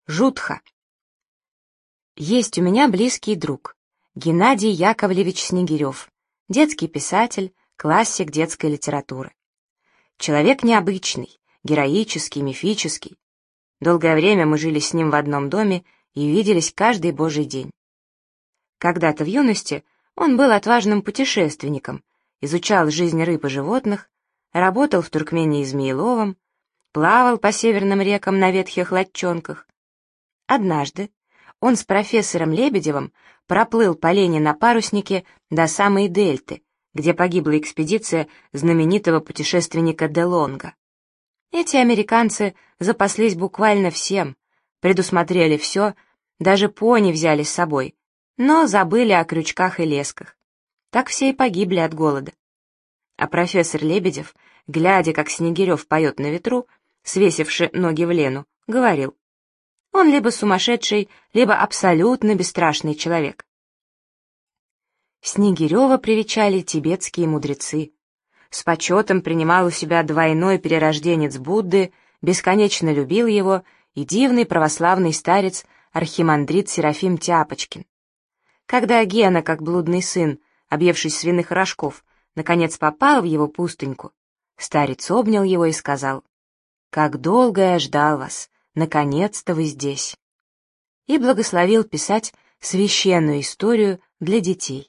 Жутха. Есть у меня близкий друг, Геннадий Яковлевич Снегирев, детский писатель, классик детской литературы. Человек необычный, героический, мифический. Долгое время мы жили с ним в одном доме и виделись каждый божий день. Когда-то в юности он был отважным путешественником, изучал жизнь рыб и животных, работал в Туркмении Змееловом, плавал по северным рекам на ветхих лодчонках. Однажды он с профессором Лебедевым проплыл по Лени на паруснике до самой Дельты, где погибла экспедиция знаменитого путешественника де Лонга. Эти американцы запаслись буквально всем, предусмотрели все, даже пони взяли с собой, но забыли о крючках и лесках. Так все и погибли от голода. А профессор Лебедев, глядя, как Снегирев поет на ветру, свесивши ноги в Лену, говорил: он либо сумасшедший, либо абсолютно бесстрашный человек. Снегирева привечали тибетские мудрецы. С почетом принимал у себя двойной перерожденец Будды, бесконечно любил его и дивный православный старец архимандрит Серафим Тяпочкин. Когда Гена, как блудный сын, объевшись свиных рожков, наконец попал в его пустыньку, старец обнял его и сказал: «Как долго я ждал вас! Наконец-то вы здесь!» И благословил писать священную историю для детей.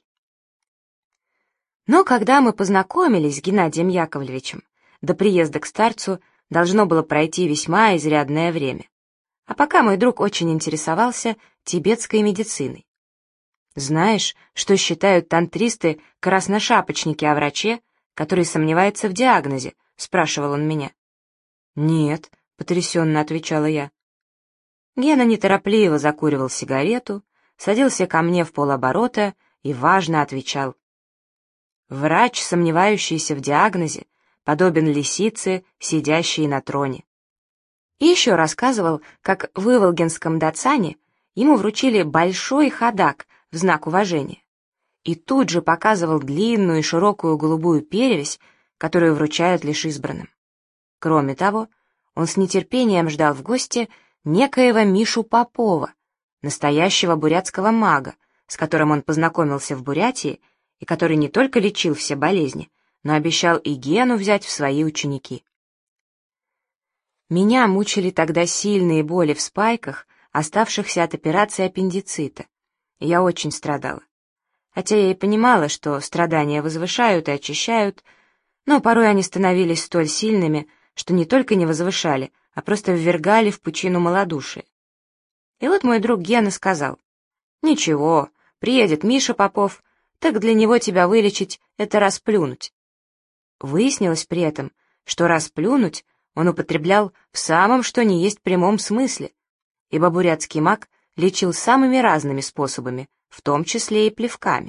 Но когда мы познакомились с Геннадием Яковлевичем, до приезда к старцу должно было пройти весьма изрядное время. А пока мой друг очень интересовался тибетской медициной. «Знаешь, что считают тантристы-красношапочники о враче, который сомневается в диагнозе?» — спрашивал он меня. «Нет», — потрясенно отвечала я. Гена неторопливо закуривал сигарету, садился ко мне в полоборота и важно отвечал: «Врач, сомневающийся в диагнозе, подобен лисице, сидящей на троне». И еще рассказывал, как в Иволгинском Дацане ему вручили большой ходак в знак уважения, и тут же показывал длинную и широкую голубую перевесь, которую вручают лишь избранным. Кроме того, он с нетерпением ждал в гости некоего Мишу Попова, настоящего бурятского мага, с которым он познакомился в Бурятии и который не только лечил все болезни, но обещал и Гену взять в свои ученики. Меня мучили тогда сильные боли в спайках, оставшихся от операции аппендицита, и я очень страдала. Хотя я и понимала, что страдания возвышают и очищают, но порой они становились столь сильными, что не только не возвышали, а просто ввергали в пучину малодушия. И вот мой друг Гена сказал: «Ничего, приедет Миша Попов, так для него тебя вылечить — это расплюнуть». Выяснилось при этом, что расплюнуть он употреблял в самом что ни есть прямом смысле, ибо бурятский маг лечил самыми разными способами, в том числе и плевками.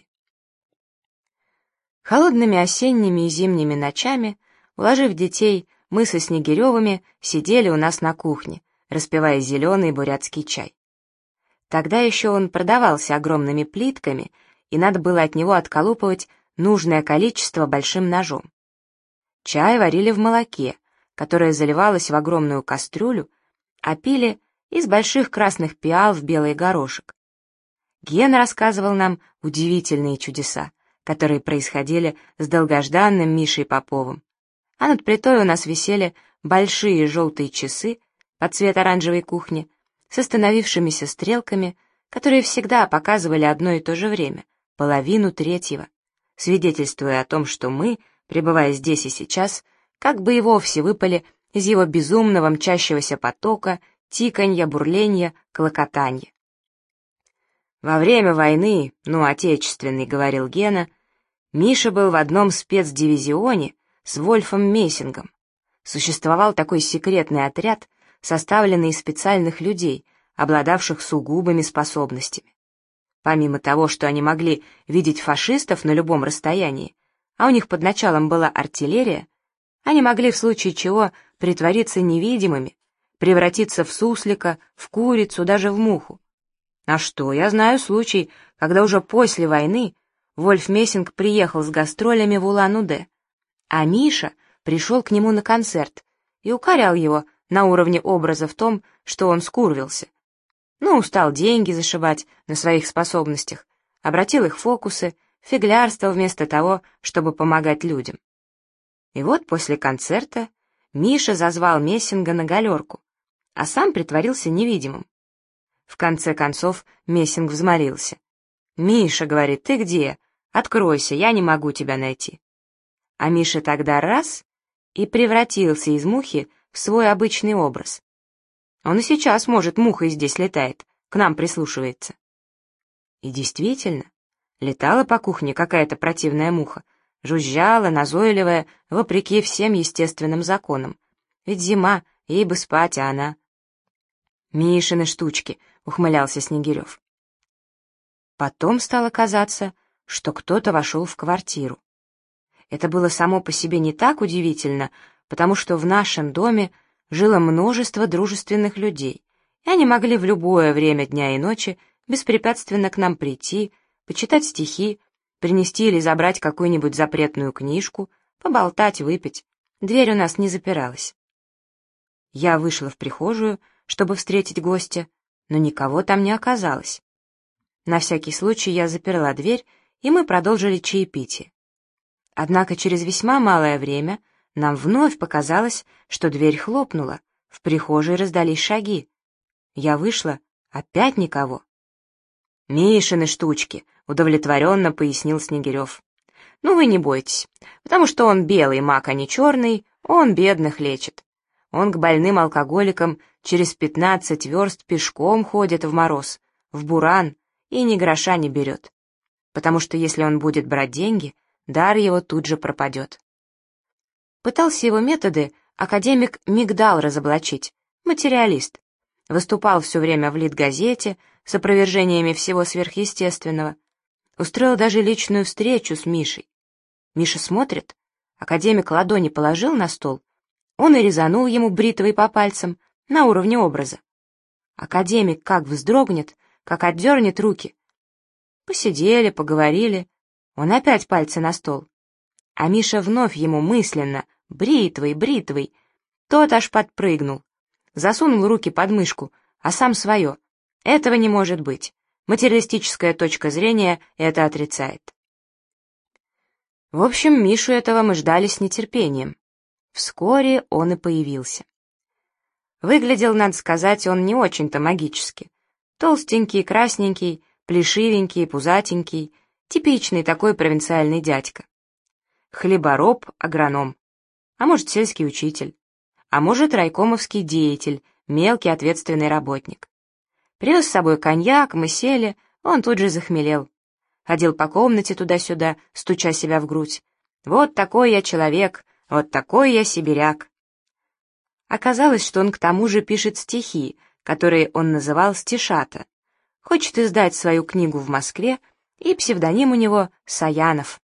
Холодными осенними и зимними ночами, уложив детей, мы со Снегиревыми сидели у нас на кухне, распивая зеленый бурятский чай. Тогда еще он продавался огромными плитками, и надо было от него отколупывать нужное количество большим ножом. Чай варили в молоке, которое заливалось в огромную кастрюлю, а пили из больших красных пиал в белый горошек. Гена рассказывал нам удивительные чудеса, которые происходили с долгожданным Мишей Поповым. А над плитой у нас висели большие желтые часы под цвет оранжевой кухни с остановившимися стрелками, которые всегда показывали одно и то же время, 2:30, свидетельствуя о том, что мы, пребывая здесь и сейчас, как бы и вовсе выпали из его безумного мчащегося потока, тиканья, бурленья, клокотанья. «Во время войны, Отечественной, — говорил Гена, — Миша был в одном спецдивизионе с Вольфом Мессингом. Существовал такой секретный отряд, составленный из специальных людей, обладавших сугубыми способностями. Помимо того, что они могли видеть фашистов на любом расстоянии, а у них под началом была артиллерия, они могли в случае чего притвориться невидимыми, превратиться в суслика, в курицу, даже в муху. А что, я знаю случай, когда уже после войны Вольф Мессинг приехал с гастролями в Улан-Удэ, а Миша пришел к нему на концерт и укорял его на уровне образа в том, что он скурвился, Ну, устал деньги зашибать на своих способностях, обратил их в фокусы, фиглярство вместо того, чтобы помогать людям. И вот после концерта Миша зазвал Мессинга на галерку, а сам притворился невидимым. В конце концов Мессинг взмолился. «Миша, — говорит, — ты где? Откройся, я не могу тебя найти». А Миша тогда раз и превратился из мухи в свой обычный образ. Он и сейчас, может, мухой здесь летает, к нам прислушивается. И действительно, летала по кухне какая-то противная муха, жужжала, назойливая, вопреки всем естественным законам. Ведь зима, ей бы спать, а она... «Мишины штучки», — ухмылялся Снегирев. Потом стало казаться, что кто-то вошел в квартиру. Это было само по себе не так удивительно, потому что в нашем доме жило множество дружественных людей, и они могли в любое время дня и ночи беспрепятственно к нам прийти, почитать стихи, принести или забрать какую-нибудь запретную книжку, поболтать, выпить. Дверь у нас не запиралась. Я вышла в прихожую, чтобы встретить гостя, но никого там не оказалось. На всякий случай я заперла дверь, и мы продолжили чаепитие. Однако через весьма малое время нам вновь показалось, что дверь хлопнула, в прихожей раздались шаги. Я вышла, опять никого. «Мишины штучки», — удовлетворенно пояснил Снегирев. «Ну вы не бойтесь, потому что он белый маг, а не черный, он бедных лечит. Он к больным алкоголикам через 15 верст пешком ходит в мороз, в буран, и ни гроша не берет. Потому что если он будет брать деньги, дар его тут же пропадет». Пытался его методы академик Мигдал разоблачить, материалист. Выступал все время в Литгазете с опровержениями всего сверхъестественного. Устроил даже личную встречу с Мишей. Миша смотрит, академик ладони положил на стол, он и резанул ему бритвой по пальцам на уровне образа. Академик как вздрогнет, как отдернет руки. Посидели, поговорили, он опять пальцы на стол. А Миша вновь ему мысленно бритвой, бритвой. Тот аж подпрыгнул, засунул руки под мышку, а сам свое. Этого не может быть. Материалистическая точка зрения это отрицает. В общем, Мишу этого мы ждали с нетерпением. Вскоре он и появился. Выглядел, надо сказать, он не очень-то магически. Толстенький, красненький, плешивенький, пузатенький, типичный такой провинциальный дядька. Хлебороб, агроном, а может, сельский учитель, а может, райкомовский деятель, мелкий ответственный работник. Привез с собой коньяк, мы сели, он тут же захмелел. Ходил по комнате туда-сюда, стуча себя в грудь. «Вот такой я человек, вот такой я сибиряк». Оказалось, что он к тому же пишет стихи, которые он называл стишата. Хочет издать свою книгу в Москве, и псевдоним у него Саянов.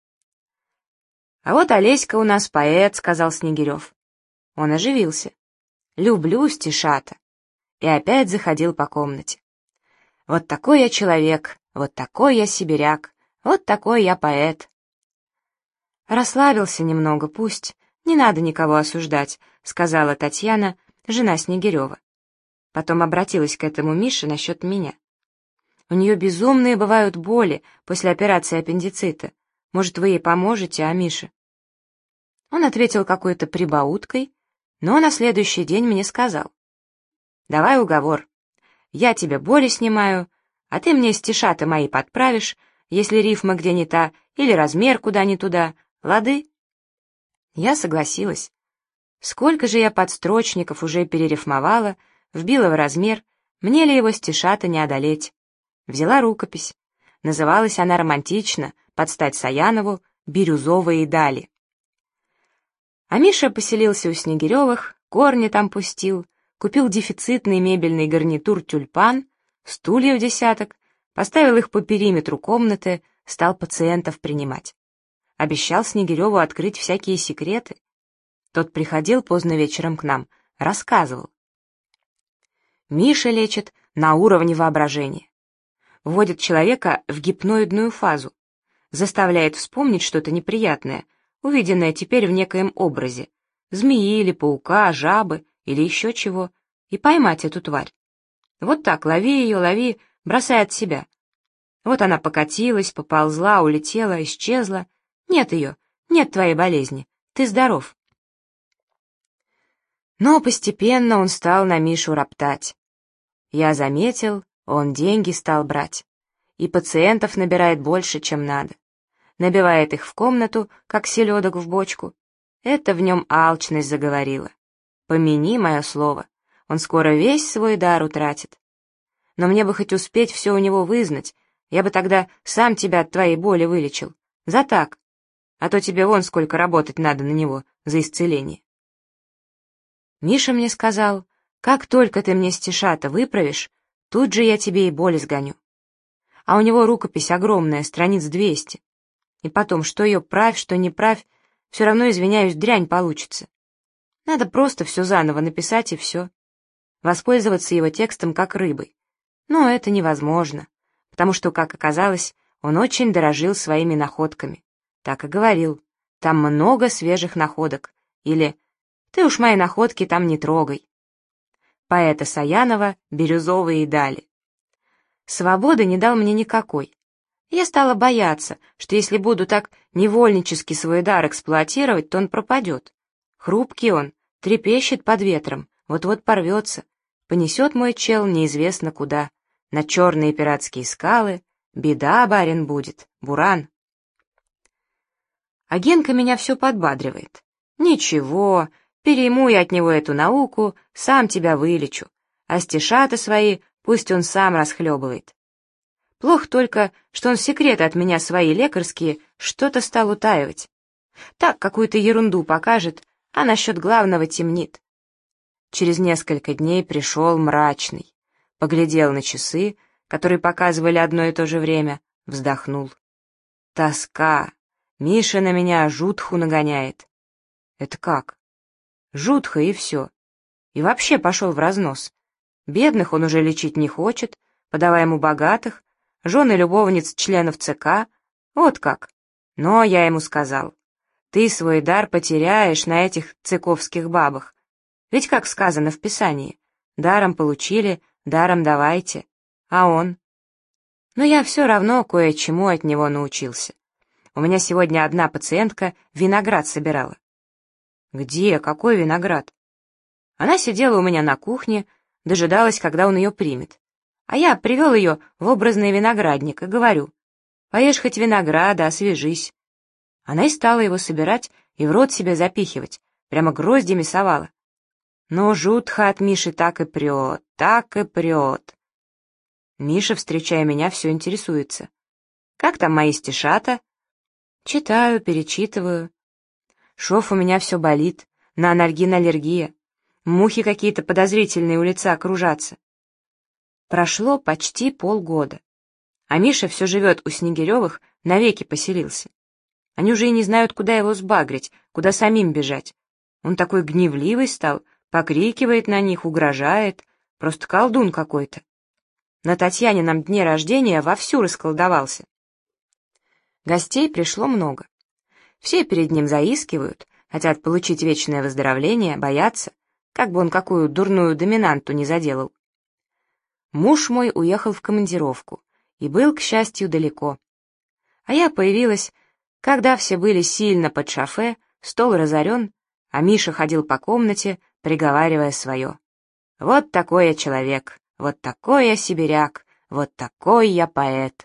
«А вот Олеська у нас поэт», — сказал Снегирев. Он оживился. «Люблю стишата». И опять заходил по комнате. «Вот такой я человек, вот такой я сибиряк, вот такой я поэт». «Расслабился немного, пусть, не надо никого осуждать», — сказала Татьяна, жена Снегирева. Потом обратилась к этому Мише насчет меня. «У нее безумные бывают боли после операции аппендицита. Может, вы ей поможете, а Мише?» Он ответил какой-то прибауткой, но на следующий день мне сказал: «Давай уговор. Я тебе боли снимаю, а ты мне стишата мои подправишь, если рифма где не та или размер куда не туда. Лады?» Я согласилась. Сколько же я подстрочников уже перерифмовала, вбила в размер, мне ли его стишата не одолеть. Взяла рукопись. Называлась она романтично, под стать Саянову, «Бирюзовые дали». А Миша поселился у Снегиревых, корни там пустил, купил дефицитный мебельный гарнитур «Тюльпан», стульев десяток, поставил их по периметру комнаты, стал пациентов принимать. Обещал Снегиреву открыть всякие секреты. Тот приходил поздно вечером к нам, рассказывал. Миша лечит на уровне воображения. Вводит человека в гипноидную фазу, заставляет вспомнить что-то неприятное, увиденное теперь в некоем образе, змеи или паука, жабы или еще чего, и поймать эту тварь. Вот так, лови ее, лови, бросай от себя. Вот она покатилась, поползла, улетела, исчезла. Нет ее, нет твоей болезни, ты здоров. Но постепенно он стал на Мишу роптать. Я заметил, он деньги стал брать. И пациентов набирает больше, чем надо. Набивает их в комнату, как селедок в бочку. Это в нем алчность заговорила. Помяни мое слово, он скоро весь свой дар утратит. Но мне бы хоть успеть все у него вызнать, я бы тогда сам тебя от твоей боли вылечил. За так. А то тебе вон сколько работать надо на него за исцеление. Миша мне сказал, как только ты мне стишата выправишь, тут же я тебе и боль сгоню. А у него рукопись огромная, страниц 200. И потом, что ее правь, что не правь, все равно, извиняюсь, дрянь получится. Надо просто все заново написать и все. Воспользоваться его текстом как рыбой. Но это невозможно, потому что, как оказалось, он очень дорожил своими находками. Так и говорил, там много свежих находок. Или «Ты уж мои находки там не трогай». Поэта Саянова «Бирюзовые дали». Свободы не дал мне никакой. Я стала бояться, что если буду так невольнически свой дар эксплуатировать, то он пропадет. Хрупкий он, трепещет под ветром, вот-вот порвется. Понесет мой чел неизвестно куда. На черные пиратские скалы. Беда, барин, будет, буран. А Генка меня все подбадривает. Ничего, перейму я от него эту науку, сам тебя вылечу. А стишата свои пусть он сам расхлебывает. Плохо только, что он секреты от меня свои лекарские что-то стал утаивать. Так какую-то ерунду покажет, а насчет главного темнит. Через несколько дней пришел мрачный, поглядел на часы, которые показывали одно и то же время, вздохнул. Тоска. Миша на меня жутху нагоняет. Это как? Жутха и все. И вообще пошел в разнос. Бедных он уже лечить не хочет, подавая ему богатых, жены любовниц членов ЦК, вот как. Но я ему сказал, ты свой дар потеряешь на этих цыковских бабах. Ведь как сказано в Писании, даром получили, даром давайте. А он? Но я все равно кое-чему от него научился. У меня сегодня одна пациентка виноград собирала. Где? Какой виноград? Она сидела у меня на кухне, дожидалась, когда он ее примет. А я привел ее в образный виноградник и говорю, поешь хоть винограда, освежись. Она и стала его собирать и в рот себе запихивать, прямо гроздями совала. Но жутко от Миши так и прет, так и прет. Миша, встречая меня, все интересуется. Как там мои стишата? Читаю, перечитываю. Шов у меня все болит, на анальгин аллергия. Мухи какие-то подозрительные у лица кружатся. Прошло почти полгода. А Миша все живет у Снегиревых, навеки поселился. Они уже и не знают, куда его сбагрить, куда самим бежать. Он такой гневливый стал, покрикивает на них, угрожает. Просто колдун какой-то. На Татьянином дне рождения вовсю расколдовался. Гостей пришло много. Все перед ним заискивают, хотят получить вечное выздоровление, боятся, как бы он какую дурную доминанту не заделал. Муж мой уехал в командировку и был, к счастью, далеко. А я появилась, когда все были сильно под шофе, стол разорен, а Миша ходил по комнате, приговаривая свое. Вот такой я человек, вот такой я сибиряк, вот такой я поэт.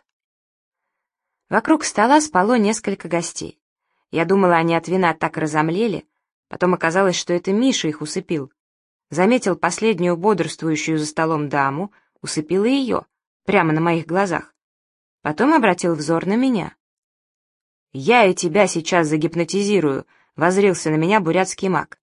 Вокруг стола спало несколько гостей. Я думала, они от вина так разомлели, потом оказалось, что это Миша их усыпил. Заметил последнюю бодрствующую за столом даму, усыпил и ее, прямо на моих глазах. Потом обратил взор на меня. «Я и тебя сейчас загипнотизирую», — воззрился на меня бурятский маг.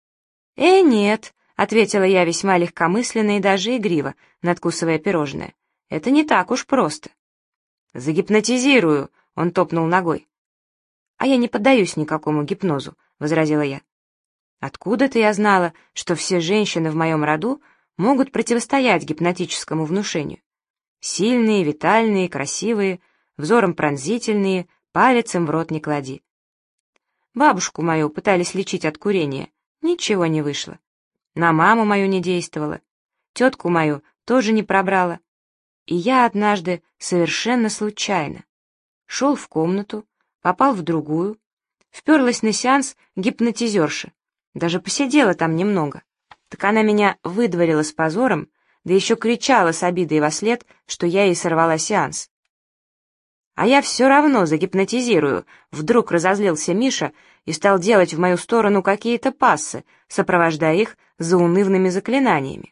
Нет», — ответила я весьма легкомысленно и даже игриво, надкусывая пирожное. «Это не так уж просто». «Загипнотизирую», — он топнул ногой. «А я не поддаюсь никакому гипнозу», — возразила я. «Откуда-то я знала, что все женщины в моем роду могут противостоять гипнотическому внушению. Сильные, витальные, красивые, взором пронзительные, палец им в рот не клади. Бабушку мою пытались лечить от курения, ничего не вышло. На маму мою не действовало, тетку мою тоже не пробрало. И я однажды совершенно случайно шел в комнату, попал в другую, вперлась на сеанс гипнотизерши, даже посидела там немного. Так она меня выдворила с позором, да еще кричала с обидой вослед, что я ей сорвала сеанс. «А я все равно загипнотизирую», — вдруг разозлился Миша и стал делать в мою сторону какие-то пассы, сопровождая их заунывными заклинаниями.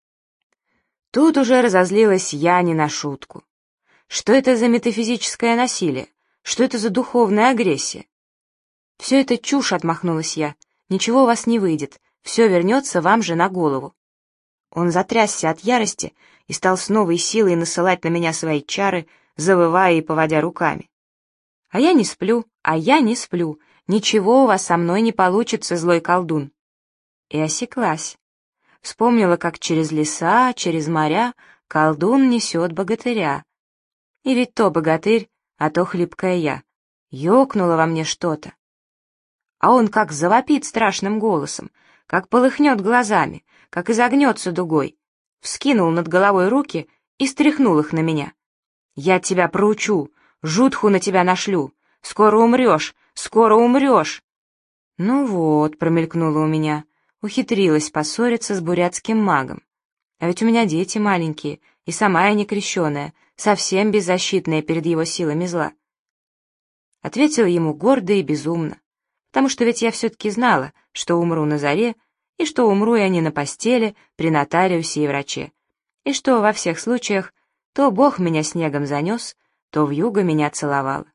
Тут уже разозлилась я не на шутку. Что это за метафизическое насилие? Что это за духовная агрессия? «Все это чушь», — отмахнулась я. «Ничего у вас не выйдет, все вернется вам же на голову». Он затрясся от ярости и стал с новой силой насылать на меня свои чары, завывая и поводя руками. «А я не сплю, а я не сплю. Ничего у вас со мной не получится, злой колдун». И осеклась. Вспомнила, как через леса, через моря колдун несет богатыря. И ведь то богатырь, а то хлипкая я. Ёкнуло во мне что-то. А он как завопит страшным голосом, как полыхнет глазами, как изогнется дугой, вскинул над головой руки и стряхнул их на меня. «Я тебя проучу, жутху на тебя нашлю, скоро умрешь, скоро умрешь!» Ну вот, промелькнуло у меня, ухитрилась поссориться с бурятским магом. А ведь у меня дети маленькие, и сама я не крещеная, совсем беззащитная перед его силами зла. Ответила ему гордо и безумно, потому что ведь я все-таки знала, что умру на заре, и что умру я не на постели, при нотариусе и враче, и что во всех случаях то Бог меня снегом занес, то вьюга меня целовала.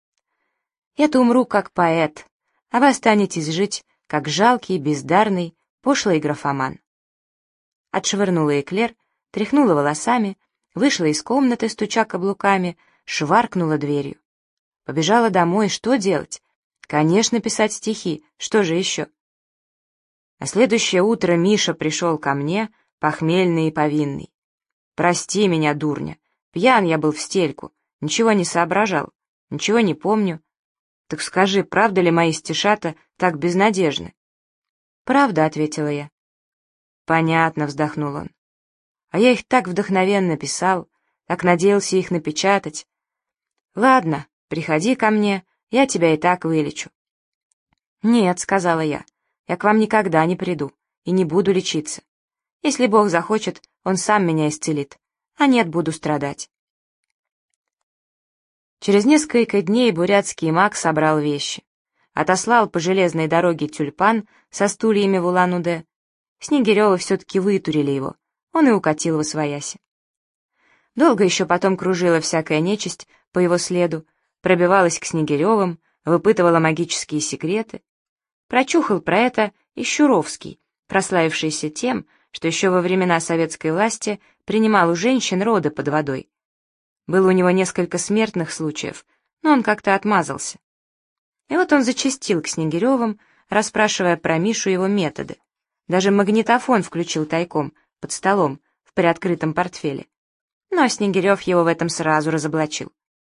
Я-то умру как поэт, а вы останетесь жить, как жалкий, бездарный, пошлый графоман. Отшвырнула эклер, тряхнула волосами, вышла из комнаты, стуча каблуками, шваркнула дверью. Побежала домой, что делать? Конечно, писать стихи, что же еще? На следующее утро Миша пришел ко мне, похмельный и повинный. «Прости меня, дурня, пьян я был в стельку, ничего не соображал, ничего не помню. Так скажи, правда ли мои стишата так безнадежны?» «Правда», — ответила я. «Понятно», — вздохнул он. «А я их так вдохновенно писал, так надеялся их напечатать. Ладно, приходи ко мне, я тебя и так вылечу». «Нет», — сказала я к вам никогда не приду и не буду лечиться. Если Бог захочет, Он сам меня исцелит, а нет, буду страдать». Через несколько дней бурятский маг собрал вещи. Отослал по железной дороге тюльпан со стульями в Улан-Удэ. Снегирёвы все-таки вытурили его, он и укатил восвояси. Долго еще потом кружила всякая нечисть по его следу, пробивалась к Снегирёвым, выпытывала магические секреты. Прочухал про это и Щуровский, прославившийся тем, что еще во времена советской власти принимал у женщин роды под водой. Было у него несколько смертных случаев, но он как-то отмазался. И вот он зачастил к Снегирёвым, расспрашивая про Мишу его методы. Даже магнитофон включил тайком, под столом, в приоткрытом портфеле. Но Снегирёв его в этом сразу разоблачил.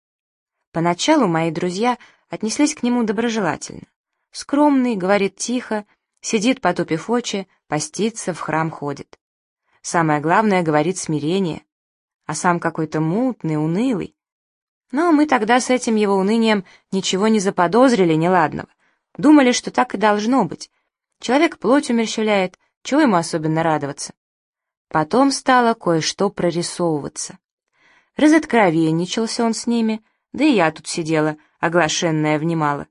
Поначалу мои друзья отнеслись к нему доброжелательно. Скромный, говорит тихо, сидит, потупив очи, постится, в храм ходит. Самое главное, говорит, смирение. А сам какой-то мутный, унылый. Но мы тогда с этим его унынием ничего не заподозрили неладного. Думали, что так и должно быть. Человек плоть умерщвляет, чего ему особенно радоваться? Потом стало кое-что прорисовываться. Разоткровенничался он с ними, да и я тут сидела, оглашенная, внимала.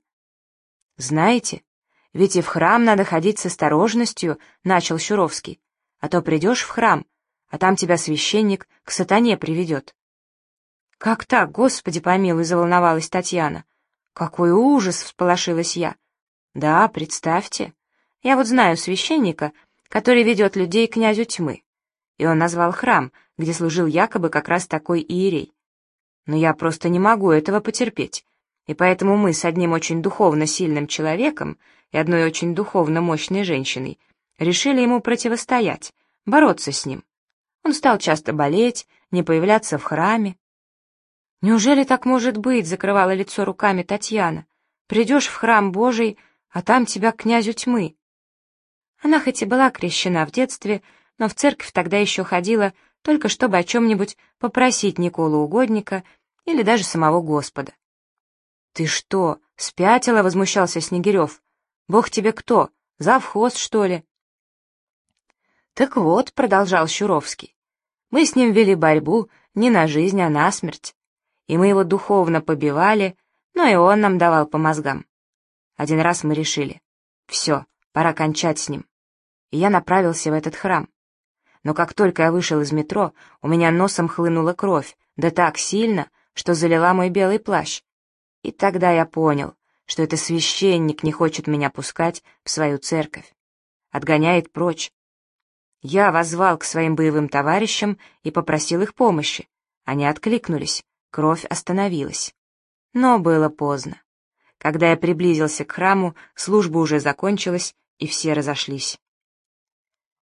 «Знаете, ведь и в храм надо ходить с осторожностью», — начал Щуровский. «А то придешь в храм, а там тебя священник к сатане приведет». «Как так, Господи помилуй», — заволновалась Татьяна. «Какой ужас!» — всполошилась я. «Да, представьте. Я вот знаю священника, который ведет людей к князю тьмы. И он назвал храм, где служил якобы как раз такой иерей. Но я просто не могу этого потерпеть. И поэтому мы с одним очень духовно сильным человеком и одной очень духовно мощной женщиной решили ему противостоять, бороться с ним. Он стал часто болеть, не появляться в храме. «Неужели так может быть?» — закрывала лицо руками Татьяна. «Придешь в храм Божий, а там тебя к князю тьмы». Она хоть и была крещена в детстве, но в церковь тогда еще ходила только чтобы о чем-нибудь попросить Николу Угодника или даже самого Господа. «Ты что, спятила?» — возмущался Снегирев. «Бог тебе кто, завхоз, что ли?» «Так вот», — продолжал Щуровский, — «мы с ним вели борьбу не на жизнь, а на смерть, и мы его духовно побивали, но и он нам давал по мозгам. Один раз мы решили, все, пора кончать с ним, и я направился в этот храм. Но как только я вышел из метро, у меня носом хлынула кровь, да так сильно, что залила мой белый плащ. И тогда я понял, что это священник не хочет меня пускать в свою церковь. Отгоняет прочь. Я воззвал к своим боевым товарищам и попросил их помощи. Они откликнулись, кровь остановилась. Но было поздно. Когда я приблизился к храму, служба уже закончилась, и все разошлись.